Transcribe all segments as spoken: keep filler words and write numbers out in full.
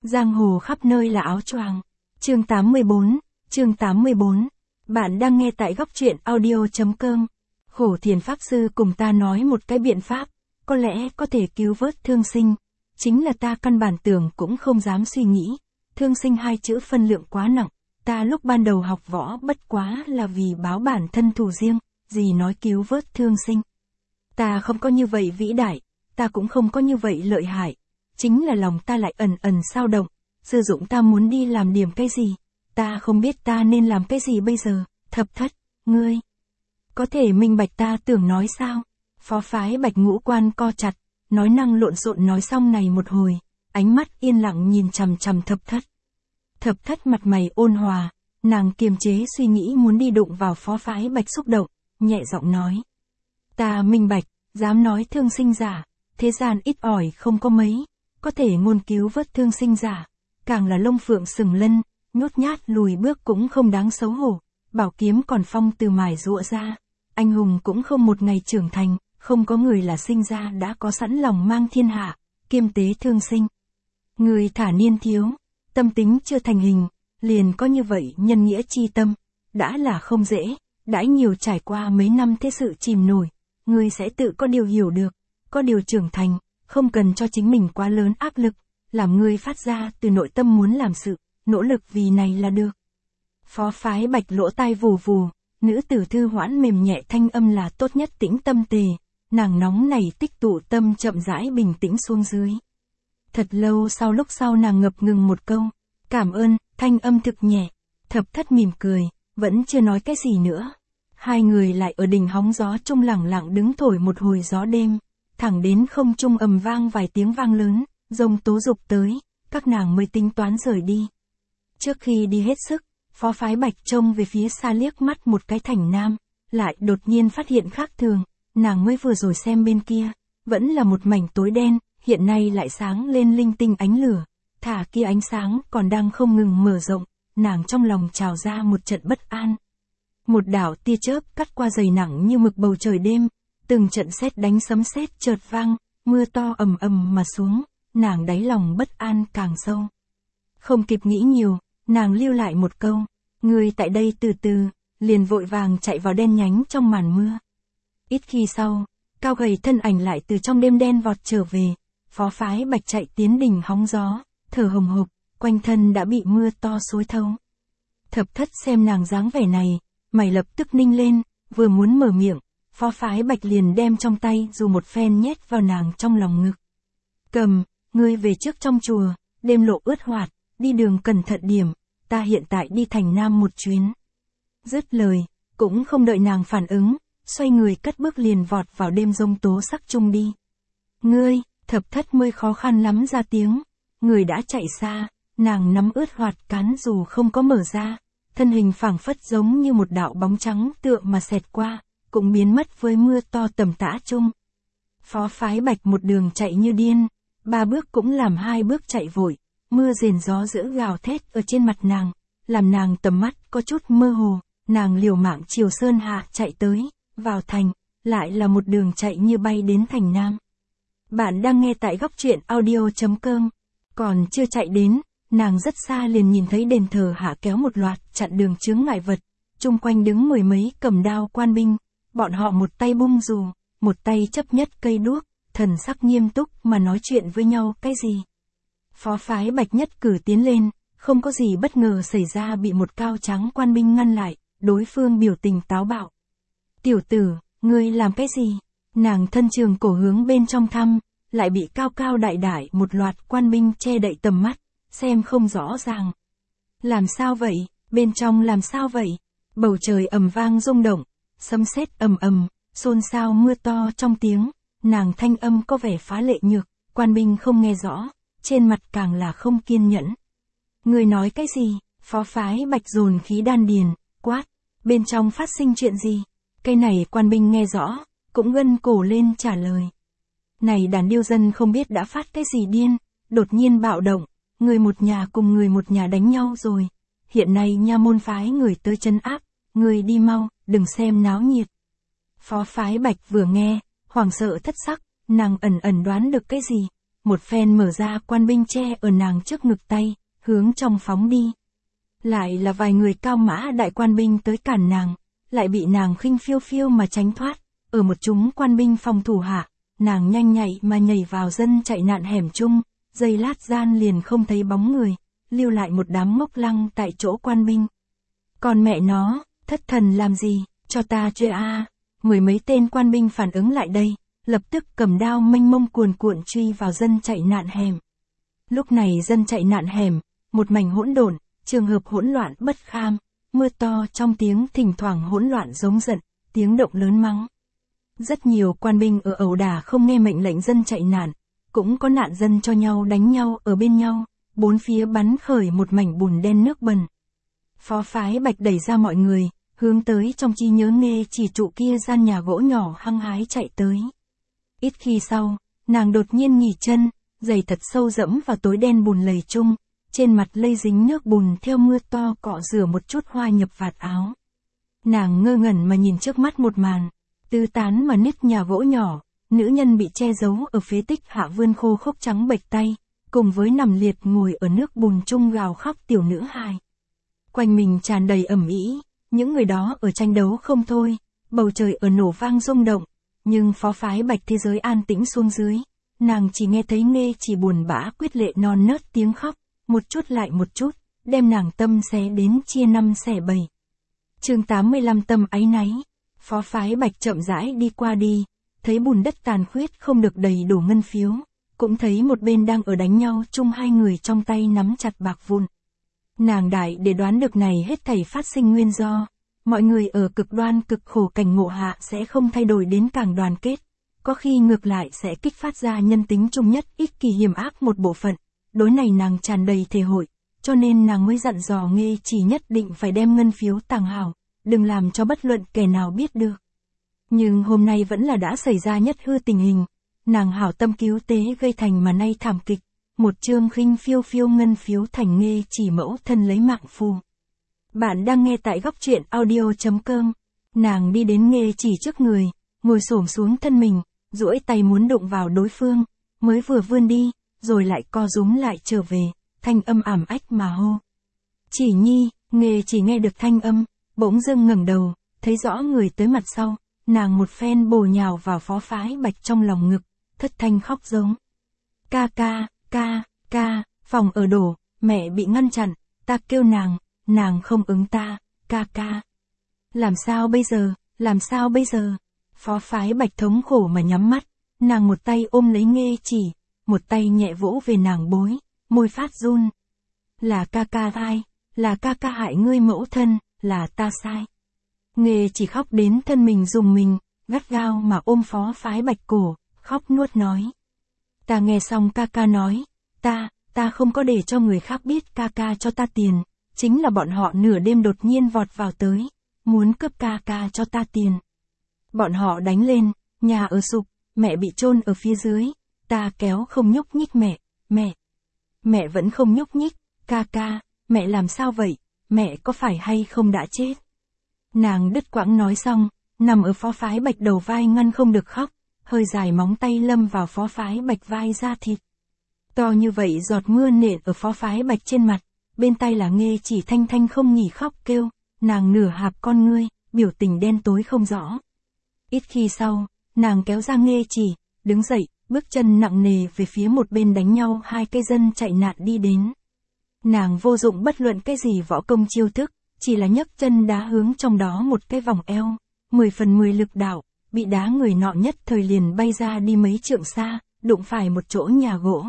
Giang hồ khắp nơi là áo choàng. Chương tám mươi bốn, chương tám mươi bốn. Bạn đang nghe tại góc truyện audio.com. Khổ Thiền Pháp Sư cùng ta nói một cái biện pháp, có lẽ có thể cứu vớt thương sinh. Chính là ta căn bản tưởng cũng không dám suy nghĩ. Thương sinh hai chữ phân lượng quá nặng. Ta lúc ban đầu học võ bất quá là vì báo bản thân thù riêng, gì nói cứu vớt thương sinh. Ta không có như vậy vĩ đại, ta cũng không có như vậy lợi hại. Chính là lòng ta lại ẩn ẩn sao động, sử dụng ta muốn đi làm điểm cái gì. Ta không biết ta nên làm cái gì bây giờ. Thập Thất, ngươi có thể minh bạch ta tưởng nói sao? Phó phái Bạch ngũ quan co chặt, nói năng lộn xộn nói xong này một hồi, ánh mắt yên lặng nhìn chằm chằm Thập Thất. Thập Thất mặt mày ôn hòa, nàng kiềm chế suy nghĩ muốn đi đụng vào phó phái Bạch xúc động, nhẹ giọng nói. Ta minh bạch, dám nói thương sinh giả, thế gian ít ỏi không có mấy, có thể ngôn cứu vớt thương sinh giả, càng là lông phượng sừng lân, nhút nhát lùi bước cũng không đáng xấu hổ, bảo kiếm còn phong từ mài rũa ra, anh hùng cũng không một ngày trưởng thành, không có người là sinh ra đã có sẵn lòng mang thiên hạ, kiêm tế thương sinh. Người thả niên thiếu, tâm tính chưa thành hình, liền có như vậy nhân nghĩa chi tâm, đã là không dễ, đãi nhiều trải qua mấy năm thế sự chìm nổi, người sẽ tự có điều hiểu được, có điều trưởng thành, không cần cho chính mình quá lớn áp lực, làm người phát ra từ nội tâm muốn làm sự, nỗ lực vì này là được. Phó phái Bạch lỗ tai vù vù, nữ tử thư hoãn mềm nhẹ thanh âm là tốt nhất tĩnh tâm tề, nàng nóng này tích tụ tâm chậm rãi bình tĩnh xuống dưới. Thật lâu sau lúc sau nàng ngập ngừng một câu, cảm ơn, thanh âm thực nhẹ. Thập Thất mỉm cười, vẫn chưa nói cái gì nữa. Hai người lại ở đỉnh hóng gió trung lẳng lặng đứng thổi một hồi gió đêm, thẳng đến không trung ầm vang vài tiếng vang lớn, rông tố dục tới, các nàng mới tính toán rời đi. Trước khi đi hết sức, phó phái Bạch trông về phía xa liếc mắt một cái thành nam, lại đột nhiên phát hiện khác thường, nàng mới vừa rồi xem bên kia, vẫn là một mảnh tối đen, hiện nay lại sáng lên linh tinh ánh lửa, thả kia ánh sáng còn đang không ngừng mở rộng, nàng trong lòng trào ra một trận bất an. Một đạo tia chớp cắt qua dày nặng như mực bầu trời đêm, từng trận sét đánh sấm sét chợt vang, mưa to ầm ầm mà xuống, nàng đáy lòng bất an càng sâu. Không kịp nghĩ nhiều, nàng lưu lại một câu, người tại đây từ từ, liền vội vàng chạy vào đen nhánh trong màn mưa. Ít khi sau, cao gầy thân ảnh lại từ trong đêm đen vọt trở về, phó phái Bạch chạy tiến đỉnh hóng gió, thở hồng hộc, quanh thân đã bị mưa to xối thấu. Thập Thất xem nàng dáng vẻ này, mày lập tức ninh lên, vừa muốn mở miệng, phó phái Bạch liền đem trong tay dù một phen nhét vào nàng trong lòng ngực. Cầm, ngươi về trước trong chùa, đêm lộ ướt hoạt, đi đường cẩn thận điểm, ta hiện tại đi thành Nam một chuyến. Dứt lời, cũng không đợi nàng phản ứng, xoay người cất bước liền vọt vào đêm rông tố sắc chung đi. Ngươi, Thập Thất mới khó khăn lắm ra tiếng, người đã chạy xa, nàng nắm ướt hoạt cán dù không có mở ra, thân hình phảng phất giống như một đạo bóng trắng tựa mà xẹt qua, cũng biến mất với mưa to tầm tã chung. Phó phái Bạch một đường chạy như điên, ba bước cũng làm hai bước chạy vội, mưa rền gió dữ gào thét ở trên mặt nàng, làm nàng tầm mắt có chút mơ hồ, nàng liều mạng chiều sơn hạ chạy tới, vào thành, lại là một đường chạy như bay đến thành Nam. Bạn đang nghe tại góc truyện audio.com, còn chưa chạy đến, nàng rất xa liền nhìn thấy đền thờ hạ kéo một loạt chặn đường chướng ngại vật, chung quanh đứng mười mấy cầm đao quan binh, bọn họ một tay bung dù, một tay chấp nhất cây đuốc, thần sắc nghiêm túc mà nói chuyện với nhau cái gì. Phó phái Bạch nhất cử tiến lên, không có gì bất ngờ xảy ra bị một cao tráng quan binh ngăn lại, đối phương biểu tình táo bạo. Tiểu tử, ngươi làm cái gì? Nàng thân trường cổ hướng bên trong thăm, lại bị cao cao đại đại một loạt quan binh che đậy tầm mắt, xem không rõ ràng. Làm sao vậy? Bên trong làm sao vậy? Bầu trời ầm vang rung động, sấm sét ầm ầm, xôn xao mưa to trong tiếng, nàng thanh âm có vẻ phá lệ nhược, quan binh không nghe rõ, trên mặt càng là không kiên nhẫn. Người nói cái gì? Phó phái Bạch dồn khí đan điền, quát, bên trong phát sinh chuyện gì? Cái này quan binh nghe rõ, cũng gân cổ lên trả lời. Này đàn điêu dân không biết đã phát cái gì điên, đột nhiên bạo động, người một nhà cùng người một nhà đánh nhau rồi. Hiện nay nha môn phái người tới trấn áp, người đi mau, đừng xem náo nhiệt. Phó phái Bạch vừa nghe, hoảng sợ thất sắc, nàng ẩn ẩn đoán được cái gì, một phen mở ra quan binh che ở nàng trước ngực tay, hướng trong phóng đi. Lại là vài người cao mã đại quan binh tới cản nàng, lại bị nàng khinh phiêu phiêu mà tránh thoát, ở một chúng quan binh phòng thủ hạ, nàng nhanh nhạy mà nhảy vào dân chạy nạn hẻm chung, giây lát gian liền không thấy bóng người, lưu lại một đám ngốc lăng tại chỗ quan binh. Còn mẹ nó, thất thần làm gì, cho ta truy a. Mười mấy tên quan binh phản ứng lại đây, lập tức cầm đao mênh mông cuồn cuộn truy vào dân chạy nạn hẻm. Lúc này dân chạy nạn hẻm, một mảnh hỗn độn, trường hợp hỗn loạn bất kham, mưa to trong tiếng thỉnh thoảng hỗn loạn giống giận, tiếng động lớn mắng. Rất nhiều quan binh ở ẩu đả không nghe mệnh lệnh dân chạy nạn, cũng có nạn dân cho nhau đánh nhau ở bên nhau, bốn phía bắn khởi một mảnh bùn đen nước bẩn. Phó phái Bạch đẩy ra mọi người, hướng tới trong chi nhớ Nghê Chỉ trụ kia gian nhà gỗ nhỏ hăng hái chạy tới. Ít khi sau, nàng đột nhiên nghỉ chân, giày thật sâu dẫm vào tối đen bùn lầy chung, trên mặt lây dính nước bùn theo mưa to cọ rửa một chút hoa nhập vạt áo. Nàng ngơ ngẩn mà nhìn trước mắt một màn, tứ tán mà nứt nhà gỗ nhỏ, nữ nhân bị che giấu ở phế tích hạ vươn khô khốc trắng bệch tay, cùng với nằm liệt ngồi ở nước bùn chung gào khóc tiểu nữ hài. Quanh mình tràn đầy ầm ĩ, những người đó ở tranh đấu không thôi, bầu trời ở nổ vang rung động, nhưng phó phái Bạch thế giới an tĩnh xuống dưới, nàng chỉ nghe thấy Nghê Chỉ buồn bã quyết lệ non nớt tiếng khóc, một chút lại một chút, đem nàng tâm xé đến chia năm xẻ bảy. Chương tám mươi lăm tâm áy náy. Phó phái Bạch chậm rãi đi qua đi, thấy bùn đất tàn khuyết không được đầy đủ ngân phiếu, cũng thấy một bên đang ở đánh nhau chung hai người trong tay nắm chặt bạc vụn. Nàng đại để đoán được này hết thảy phát sinh nguyên do, mọi người ở cực đoan cực khổ cảnh ngộ hạ sẽ không thay đổi đến càng đoàn kết, có khi ngược lại sẽ kích phát ra nhân tính chung nhất ích kỷ hiểm ác một bộ phận, đối này nàng tràn đầy thể hội, cho nên nàng mới dặn dò Nghê Chỉ nhất định phải đem ngân phiếu tàng hảo, đừng làm cho bất luận kẻ nào biết được. Nhưng hôm nay vẫn là đã xảy ra nhất hư tình hình, nàng hảo tâm cứu tế gây thành mà nay thảm kịch, một chương khinh phiêu phiêu ngân phiếu thành Nghê Chỉ mẫu thân lấy mạng phù. Bạn đang nghe tại góc truyện audio chấm com, nàng đi đến Nghê Chỉ trước người, ngồi xổm xuống thân mình, duỗi tay muốn đụng vào đối phương, mới vừa vươn đi, rồi lại co rúm lại trở về, thanh âm ảm ách mà hô. Chỉ nhi, Nghê Chỉ nghe được thanh âm, bỗng dưng ngẩng đầu, thấy rõ người tới mặt sau, nàng một phen bổ nhào vào phó phái Bạch trong lòng ngực, thất thanh khóc giống. Ca ca, ca, ca, phòng ở đổ, mẹ bị ngăn chặn, ta kêu nàng, nàng không ứng ta, ca ca. Làm sao bây giờ, làm sao bây giờ? Phó phái Bạch thống khổ mà nhắm mắt, nàng một tay ôm lấy Nghê Chỉ, một tay nhẹ vỗ về nàng bối, môi phát run. Là ca ca ai, là ca ca hại ngươi mẫu thân, là ta sai. Nghê Chỉ khóc đến thân mình dùng mình, gắt gao mà ôm phó phái Bạch cổ, khóc nuốt nói. Ta nghe xong ca ca nói, ta, ta không có để cho người khác biết ca ca cho ta tiền, chính là bọn họ nửa đêm đột nhiên vọt vào tới, muốn cướp ca ca cho ta tiền. Bọn họ đánh lên, nhà ở sụp, mẹ bị chôn ở phía dưới, ta kéo không nhúc nhích mẹ, mẹ. Mẹ vẫn không nhúc nhích, ca ca, mẹ làm sao vậy, mẹ có phải hay không đã chết? Nàng đứt quãng nói xong, nằm ở phó phái Bạch đầu vai ngăn không được khóc, hơi dài móng tay lâm vào phó phái Bạch vai da thịt. To như vậy giọt mưa nện ở phó phái Bạch trên mặt, bên tay là Nghê Chỉ thanh thanh không nghỉ khóc kêu, nàng nửa hạp con ngươi, biểu tình đen tối không rõ. Ít khi sau, nàng kéo ra Nghê Chỉ, đứng dậy, bước chân nặng nề về phía một bên đánh nhau hai cây dân chạy nạn đi đến. Nàng vô dụng bất luận cái gì võ công chiêu thức, chỉ là nhấc chân đá hướng trong đó một cái vòng eo, mười phần mười lực đạo, bị đá người nọ nhất thời liền bay ra đi mấy trượng xa, đụng phải một chỗ nhà gỗ.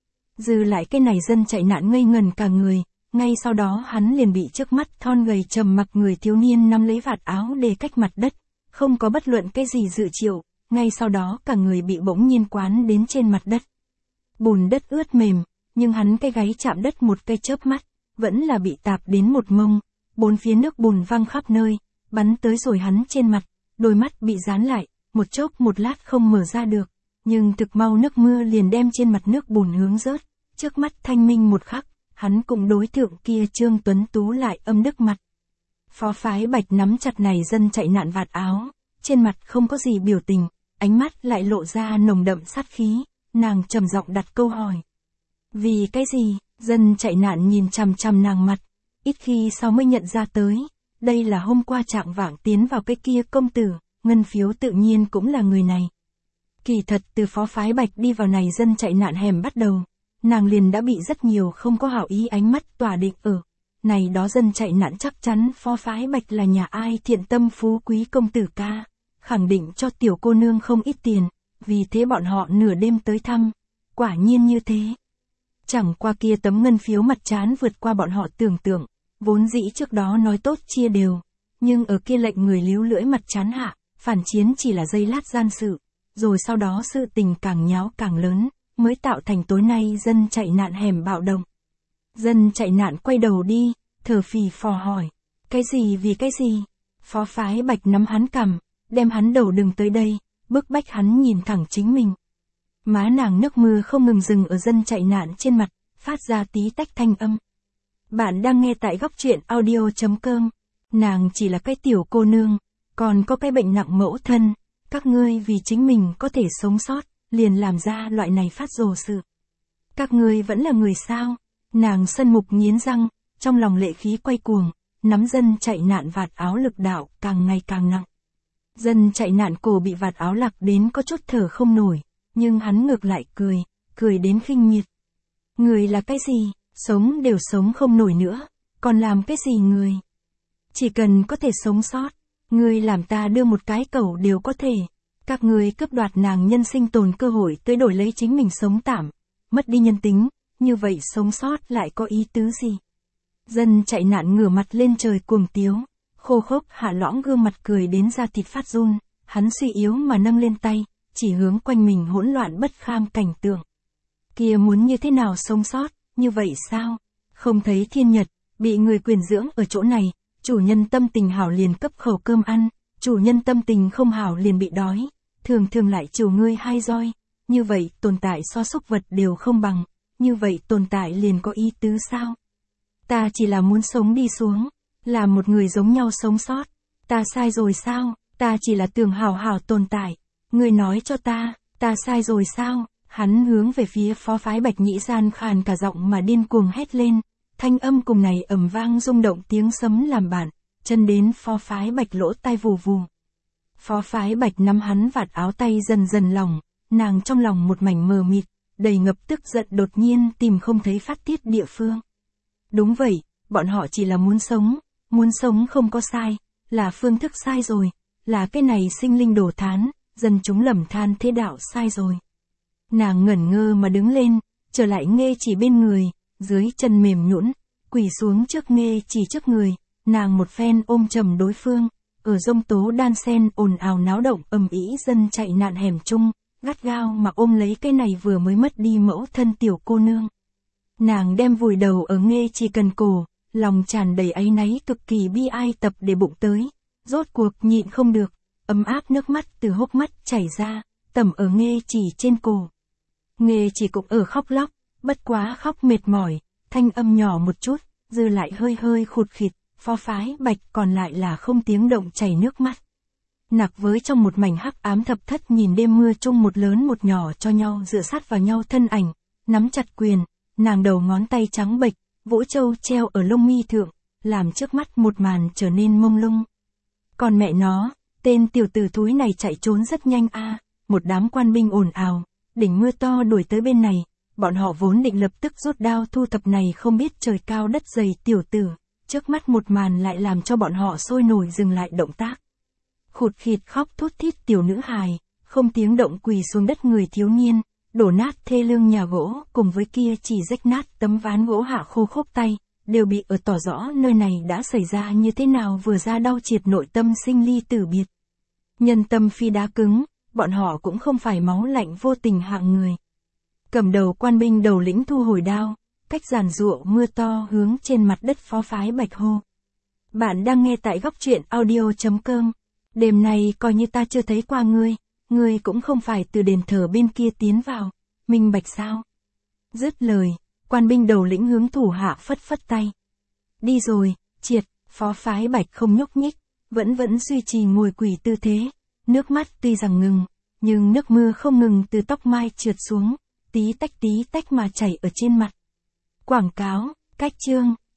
Dư lại cái này dân chạy nạn ngây ngần cả người, ngay sau đó hắn liền bị trước mắt thon gầy trầm mặc người thiếu niên nắm lấy vạt áo để cách mặt đất, không có bất luận cái gì dự triệu, ngay sau đó cả người bị bỗng nhiên quán đến trên mặt đất. Bùn đất ướt mềm, nhưng hắn cái gáy chạm đất một cái chớp mắt, vẫn là bị tạp đến một mông, bốn phía nước bùn văng khắp nơi, bắn tới rồi hắn trên mặt, đôi mắt bị dán lại, một chốc một lát không mở ra được, nhưng thực mau nước mưa liền đem trên mặt nước bùn hướng rớt, trước mắt thanh minh một khắc, hắn cùng đối tượng kia Trương Tuấn Tú lại âm đức mặt. Phó phái Bạch nắm chặt này dân chạy nạn vạt áo, trên mặt không có gì biểu tình, ánh mắt lại lộ ra nồng đậm sát khí, nàng trầm giọng đặt câu hỏi. Vì cái gì? Dân chạy nạn nhìn chằm chằm nàng mặt, ít khi sau mới nhận ra tới, đây là hôm qua trạng vạng tiến vào cái kia công tử, ngân phiếu tự nhiên cũng là người này. Kỳ thật từ phó phái Bạch đi vào này dân chạy nạn hẻm bắt đầu, nàng liền đã bị rất nhiều không có hảo ý ánh mắt tỏa định ở. Này đó dân chạy nạn chắc chắn phó phái Bạch là nhà ai thiện tâm phú quý công tử ca, khẳng định cho tiểu cô nương không ít tiền, vì thế bọn họ nửa đêm tới thăm, quả nhiên như thế. Chẳng qua kia tấm ngân phiếu mặt trán vượt qua bọn họ tưởng tượng, vốn dĩ trước đó nói tốt chia đều, nhưng ở kia lệnh người líu lưỡi mặt trán hạ, phản chiến chỉ là giây lát gian sự, rồi sau đó sự tình càng nháo càng lớn, mới tạo thành tối nay dân chạy nạn hẻm bạo động. Dân chạy nạn quay đầu đi, thở phì phò hỏi, cái gì vì cái gì? Phó phái Bạch nắm hắn cằm, đem hắn đầu đừng tới đây, bức bách hắn nhìn thẳng chính mình. Má nàng nước mưa không ngừng dừng ở dân chạy nạn trên mặt, phát ra tí tách thanh âm. Bạn đang nghe tại góc truyện audio chấm com. Nàng chỉ là cái tiểu cô nương, còn có cái bệnh nặng mẫu thân, các ngươi vì chính mình có thể sống sót, liền làm ra loại này phát rồ sự. Các ngươi vẫn là người sao? Nàng sân mục nghiến răng, trong lòng lệ khí quay cuồng, nắm dân chạy nạn vạt áo lực đạo càng ngày càng nặng. Dân chạy nạn cổ bị vạt áo lạc đến có chút thở không nổi, nhưng hắn ngược lại cười, cười đến khinh miệt. Người là cái gì? Sống đều sống không nổi nữa, còn làm cái gì người? Chỉ cần có thể sống sót, người làm ta đưa một cái cẩu đều có thể. Các người cướp đoạt nàng nhân sinh tồn cơ hội tới đổi lấy chính mình sống tạm, mất đi nhân tính, như vậy sống sót lại có ý tứ gì? Dân chạy nạn ngửa mặt lên trời cuồng tiếu, khô khốc hạ lõng gương mặt cười đến da thịt phát run, hắn suy yếu mà nâng lên tay, chỉ hướng quanh mình hỗn loạn bất kham cảnh tượng. Kia muốn như thế nào sống sót, như vậy sao? Không thấy thiên nhật, bị người quyền dưỡng ở chỗ này, chủ nhân tâm tình hảo liền cấp khẩu cơm ăn, chủ nhân tâm tình không hảo liền bị đói, thường thường lại chiều ngươi hai roi, như vậy tồn tại so súc vật đều không bằng, như vậy tồn tại liền có ý tứ sao? Ta chỉ là muốn sống đi xuống, là một người giống nhau sống sót, ta sai rồi sao? Ta chỉ là tưởng hảo hảo tồn tại, ngươi nói cho ta, ta sai rồi sao? Hắn hướng về phía phó phái Bạch Nhĩ gian khàn cả giọng mà điên cuồng hét lên, thanh âm cùng này ầm vang rung động tiếng sấm làm bạn, chân đến phó phái Bạch lỗ tai vù vù. Phó phái Bạch nắm hắn vạt áo tay dần dần lỏng, nàng trong lòng một mảnh mờ mịt, đầy ngập tức giận đột nhiên tìm không thấy phát tiết địa phương. Đúng vậy, bọn họ chỉ là muốn sống, muốn sống không có sai, là phương thức sai rồi, là cái này sinh linh đổ thán, dân chúng lầm than thế đạo sai rồi. Nàng ngẩn ngơ mà đứng lên, trở lại Nghê Chỉ bên người, dưới chân mềm nhũn, quỳ xuống trước Nghê Chỉ trước người, nàng một phen ôm trầm đối phương, ở rông tố đan sen ồn ào náo động ầm ĩ dân chạy nạn hẻm chung, gắt gao mà ôm lấy cái này vừa mới mất đi mẫu thân tiểu cô nương. Nàng đem vùi đầu ở Nghê Chỉ cần cổ, lòng tràn đầy áy náy cực kỳ bi ai tập để bụng tới, rốt cuộc nhịn không được, ấm áp nước mắt từ hốc mắt chảy ra, tẩm ở Nghê Chỉ trên cổ. Nghê Chỉ cũng ở khóc lóc, bất quá khóc mệt mỏi, thanh âm nhỏ một chút, dư lại hơi hơi khụt khịt, phó phái Bạch còn lại là không tiếng động chảy nước mắt. Nặc với trong một mảnh hắc ám thập thất nhìn đêm mưa chung một lớn một nhỏ cho nhau dựa sát vào nhau thân ảnh, nắm chặt quyền, nàng đầu ngón tay trắng bệch, vỗ châu treo ở lông mi thượng, làm trước mắt một màn trở nên mông lung. Còn mẹ nó, tên tiểu tử thúi này chạy trốn rất nhanh a, một đám quan binh ồn ào, đỉnh mưa to đuổi tới bên này, bọn họ vốn định lập tức rút đao thu thập này không biết trời cao đất dày tiểu tử, trước mắt một màn lại làm cho bọn họ sôi nổi dừng lại động tác. Khụt khịt khóc thút thít tiểu nữ hài, không tiếng động quỳ xuống đất người thiếu niên, đổ nát thê lương nhà gỗ, cùng với kia chỉ rách nát tấm ván gỗ hạ khô khốc tay, đều bị ở tỏ rõ nơi này đã xảy ra như thế nào vừa ra đau triệt nội tâm sinh ly tử biệt. Nhân tâm phi đá cứng, bọn họ cũng không phải máu lạnh vô tình hạng người. Cầm đầu quan binh đầu lĩnh thu hồi đao, cách giàn giụa mưa to hướng trên mặt đất phó phái Bạch hô. Bạn đang nghe tại góc truyện audio chấm com. Đêm này coi như ta chưa thấy qua ngươi, ngươi cũng không phải từ đền thờ bên kia tiến vào, minh bạch sao? Dứt lời, quan binh đầu lĩnh hướng thủ hạ phất phất tay. Đi rồi, triệt, phó phái Bạch không nhúc nhích, vẫn vẫn duy trì ngồi quỳ tư thế, nước mắt tuy rằng ngừng, nhưng nước mưa không ngừng từ tóc mai trượt xuống, tí tách tí tách mà chảy ở trên mặt. Quảng cáo, cách chương.